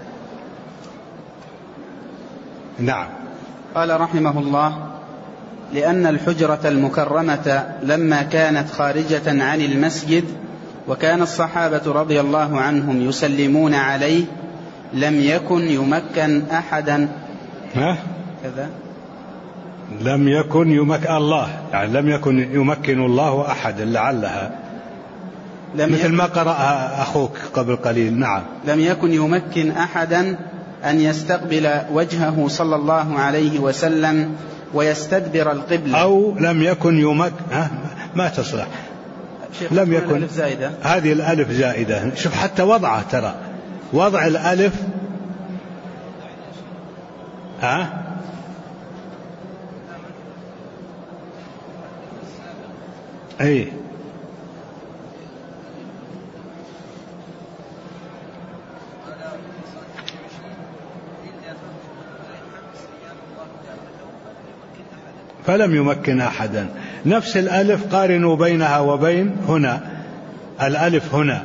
A: نعم.
D: قال رحمه الله: لأن الحجرة المكرمة لما كانت خارجة عن المسجد وكان الصحابة رضي الله عنهم يسلمون عليه لم يكن يمكن أحدا. كذا
A: لم يكن يمكن الله، يعني لم يكن يمكن الله أحدا، لعلها مثل ما قرأها أخوك قبل قليل. نعم،
D: لم يكن يمكن أحدا أن يستقبل وجهه صلى الله عليه وسلم ويستدبر القبلة،
A: أو لم يكن يمكن ما تصلح. لم يكن
D: الألف زائدة.
A: هذه الألف زائدة، شوف حتى وضعه، ترى وضع الألف أي ولم يمكن أحدا. نفس الألف قارنوا بينها وبين هنا، الألف هنا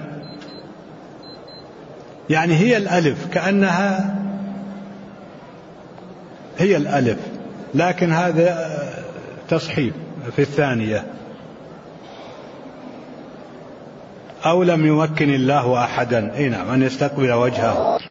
A: يعني هي الألف، كأنها هي الألف، لكن هذا تصحيف في الثانية. أو لم يمكن الله أحدا نعم أن يستقبل وجهه.